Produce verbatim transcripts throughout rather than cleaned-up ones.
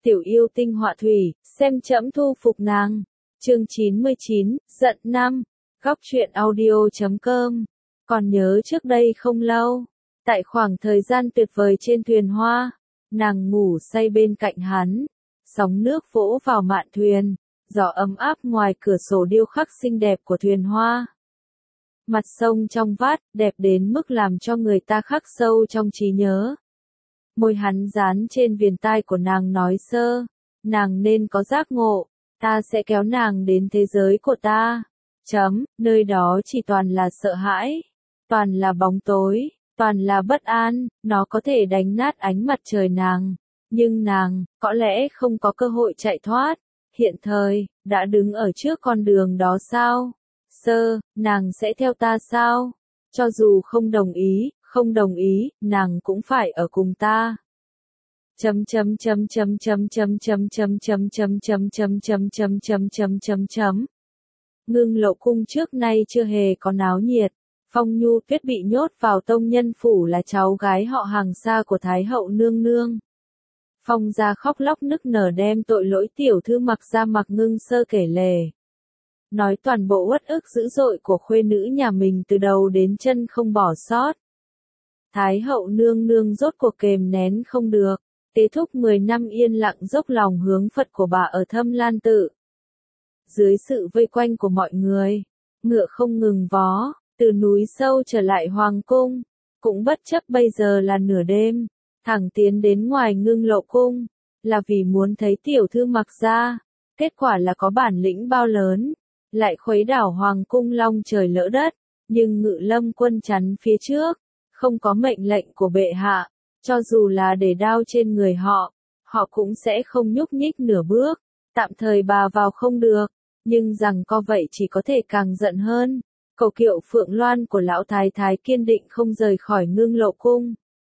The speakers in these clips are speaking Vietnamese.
tiểu yêu tinh họa thủy, xem trẫm thu phục nàng. Chương chín mươi chín, giận năm. Góc truyện audio chấm com. Còn nhớ trước đây không lâu, tại khoảng thời gian tuyệt vời trên thuyền hoa, nàng ngủ say bên cạnh hắn, sóng nước vỗ vào mạn thuyền, gió ấm áp ngoài cửa sổ điêu khắc xinh đẹp của thuyền hoa. Mặt sông trong vắt, đẹp đến mức làm cho người ta khắc sâu trong trí nhớ. Môi hắn dán trên viền tai của nàng nói sơ, nàng nên có giác ngộ, ta sẽ kéo nàng đến thế giới của ta. Chấm, nơi đó chỉ toàn là sợ hãi, toàn là bóng tối, toàn là bất an, nó có thể đánh nát ánh mặt trời nàng. Nhưng nàng, có lẽ không có cơ hội chạy thoát, hiện thời, đã đứng ở trước con đường đó sao? Sơ, nàng sẽ theo ta sao? Cho dù không đồng ý, không đồng ý, nàng cũng phải ở cùng ta. Chấm chấm chấm chấm chấm chấm chấm chấm chấm chấm chấm chấm chấm chấm chấm chấm chấm chấm. Ngưng Lộ cung trước nay chưa hề có náo nhiệt. Phong Nhu Tuyết bị nhốt vào tông nhân phủ là cháu gái họ hàng xa của Thái hậu nương nương. Phong gia khóc lóc nức nở đem tội lỗi tiểu thư Mặc ra Mặc Ngưng Sơ kể lể. Nói toàn bộ uất ức dữ dội của khuê nữ nhà mình từ đầu đến chân không bỏ sót. Thái hậu nương nương rốt cuộc kềm nén không được, tế thúc mười năm yên lặng dốc lòng hướng Phật của bà ở Thâm Lan Tự. Dưới sự vây quanh của mọi người, ngựa không ngừng vó, từ núi sâu trở lại hoàng cung, cũng bất chấp bây giờ là nửa đêm, thẳng tiến đến ngoài Ngưng Lộ cung, là vì muốn thấy tiểu thư Mặc ra. Kết quả là có bản lĩnh bao lớn, lại khuấy đảo hoàng cung long trời lỡ đất, nhưng Ngự Lâm quân chắn phía trước, không có mệnh lệnh của bệ hạ, cho dù là để đao trên người họ, họ cũng sẽ không nhúc nhích nửa bước, tạm thời bà vào không được, nhưng rằng co vậy chỉ có thể càng giận hơn. Cầu kiệu Phượng Loan của lão thái thái kiên định không rời khỏi Ngưng Lộ cung,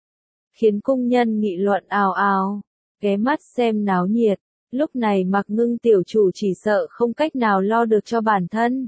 khiến cung nhân nghị luận ào ào, ghé mắt xem náo nhiệt. Lúc này Mặc Ngưng tiểu chủ chỉ sợ không cách nào lo được cho bản thân.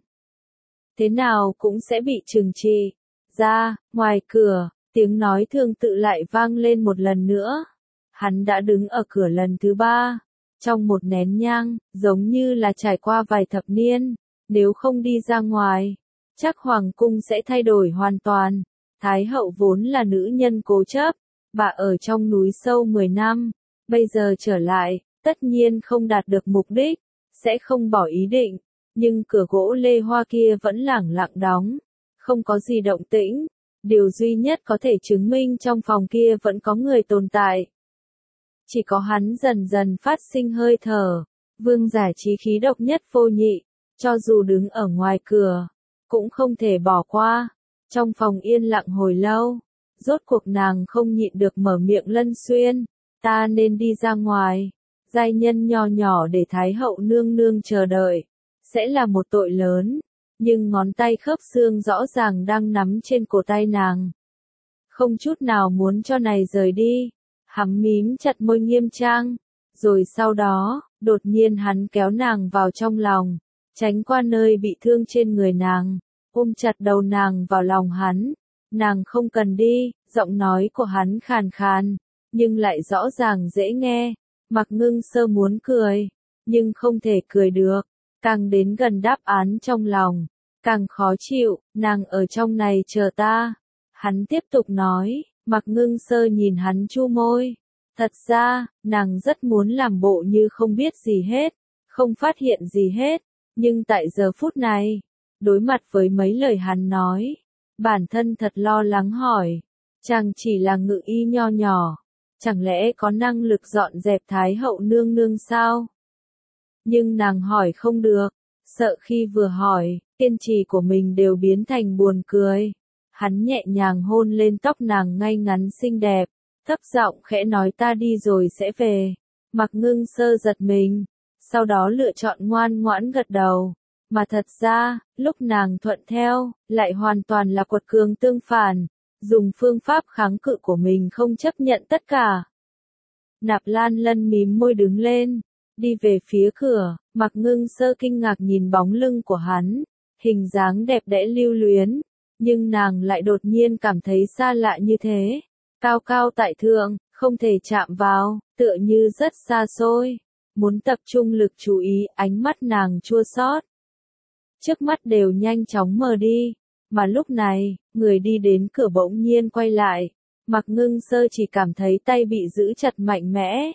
Thế nào cũng sẽ bị trừng trị. Ra, ngoài cửa, tiếng nói thương tự lại vang lên một lần nữa. Hắn đã đứng ở cửa lần thứ ba. Trong một nén nhang, giống như là trải qua vài thập niên. Nếu không đi ra ngoài, chắc hoàng cung sẽ thay đổi hoàn toàn. Thái hậu vốn là nữ nhân cố chấp. Bà ở trong núi sâu mười năm. Bây giờ trở lại, tất nhiên không đạt được mục đích, sẽ không bỏ ý định, nhưng cửa gỗ lê hoa kia vẫn lẳng lặng đóng, không có gì động tĩnh, điều duy nhất có thể chứng minh trong phòng kia vẫn có người tồn tại. Chỉ có hắn dần dần phát sinh hơi thở, vương giả trí khí độc nhất vô nhị, cho dù đứng ở ngoài cửa, cũng không thể bỏ qua. Trong phòng yên lặng hồi lâu, rốt cuộc nàng không nhịn được mở miệng Lân Xuyên, ta nên đi ra ngoài. Giai nhân nho nhỏ để Thái hậu nương nương chờ đợi, sẽ là một tội lớn, nhưng ngón tay khớp xương rõ ràng đang nắm trên cổ tay nàng. Không chút nào muốn cho này rời đi, hắn mím chặt môi nghiêm trang, rồi sau đó, đột nhiên hắn kéo nàng vào trong lòng, tránh qua nơi bị thương trên người nàng, ôm chặt đầu nàng vào lòng hắn. Nàng không cần đi, giọng nói của hắn khàn khàn, nhưng lại rõ ràng dễ nghe. Mặc Ngưng Sơ muốn cười, nhưng không thể cười được, càng đến gần đáp án trong lòng, càng khó chịu, nàng ở trong này chờ ta. Hắn tiếp tục nói, Mặc Ngưng Sơ nhìn hắn chu môi, thật ra, nàng rất muốn làm bộ như không biết gì hết, không phát hiện gì hết, nhưng tại giờ phút này, đối mặt với mấy lời hắn nói, bản thân thật lo lắng hỏi, chàng chỉ là ngự y nho nhỏ. Chẳng lẽ có năng lực dọn dẹp Thái hậu nương nương sao? Nhưng nàng hỏi không được, sợ khi vừa hỏi, kiên trì của mình đều biến thành buồn cười. Hắn nhẹ nhàng hôn lên tóc nàng ngay ngắn xinh đẹp, thấp giọng khẽ nói ta đi rồi sẽ về. Mặc Ngưng Sơ giật mình, sau đó lựa chọn ngoan ngoãn gật đầu. Mà thật ra, lúc nàng thuận theo, lại hoàn toàn là quật cường tương phản. Dùng phương pháp kháng cự của mình không chấp nhận tất cả. Nạp Lan Lân mím môi đứng lên, đi về phía cửa. Mặc Ngưng Sơ kinh ngạc nhìn bóng lưng của hắn, hình dáng đẹp đẽ lưu luyến, nhưng nàng lại đột nhiên cảm thấy xa lạ như thế. Cao cao tại thượng, không thể chạm vào, tựa như rất xa xôi. Muốn tập trung lực chú ý, ánh mắt nàng chua xót. Trước mắt đều nhanh chóng mờ đi, mà lúc này, người đi đến cửa bỗng nhiên quay lại, Mạc Ngưng Sơ chỉ cảm thấy tay bị giữ chặt mạnh mẽ.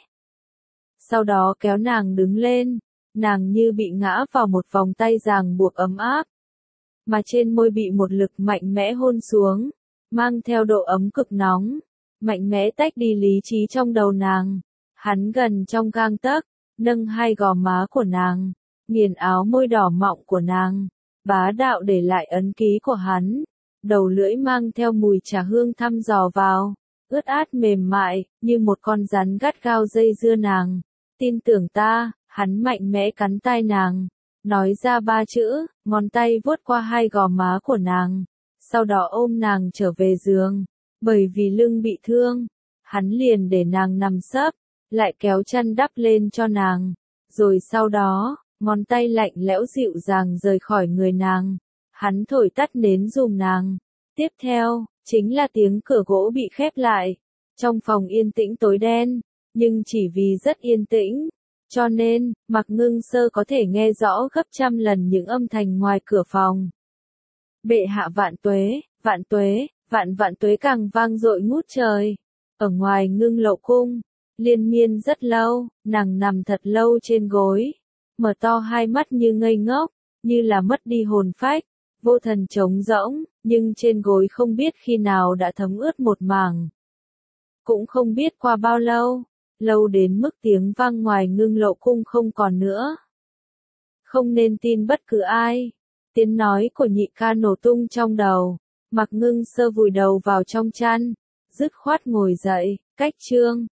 Sau đó kéo nàng đứng lên, nàng như bị ngã vào một vòng tay ràng buộc ấm áp, mà trên môi bị một lực mạnh mẽ hôn xuống, mang theo độ ấm cực nóng, mạnh mẽ tách đi lý trí trong đầu nàng. Hắn gần trong gang tấc, nâng hai gò má của nàng, nghiền áo môi đỏ mọng của nàng, bá đạo để lại ấn ký của hắn, đầu lưỡi mang theo mùi trà hương thăm dò vào, ướt át mềm mại, như một con rắn gắt gao dây dưa nàng. Tin tưởng ta, hắn mạnh mẽ cắn tai nàng, nói ra ba chữ, ngón tay vuốt qua hai gò má của nàng, sau đó ôm nàng trở về giường, bởi vì lưng bị thương, hắn liền để nàng nằm sấp, lại kéo chăn đắp lên cho nàng, rồi sau đó, ngón tay lạnh lẽo dịu dàng rời khỏi người nàng, hắn thổi tắt nến dùm nàng. Tiếp theo, chính là tiếng cửa gỗ bị khép lại, trong phòng yên tĩnh tối đen, nhưng chỉ vì rất yên tĩnh, cho nên, Mạc Ngưng Sơ có thể nghe rõ gấp trăm lần những âm thanh ngoài cửa phòng. Bệ hạ vạn tuế, vạn tuế, vạn vạn tuế càng vang dội ngút trời. Ở ngoài Ngưng Lậu cung, liên miên rất lâu, nàng nằm thật lâu trên gối, mở to hai mắt như ngây ngốc, như là mất đi hồn phách, vô thần trống rỗng, nhưng trên gối không biết khi nào đã thấm ướt một mảng. Cũng không biết qua bao lâu, lâu đến mức tiếng vang ngoài Ngưng Lậu cung không còn nữa. Không nên tin bất cứ ai. Tiếng nói của nhị ca nổ tung trong đầu, Mạc Ngưng Sơ vùi đầu vào trong chăn, dứt khoát ngồi dậy, cách chương.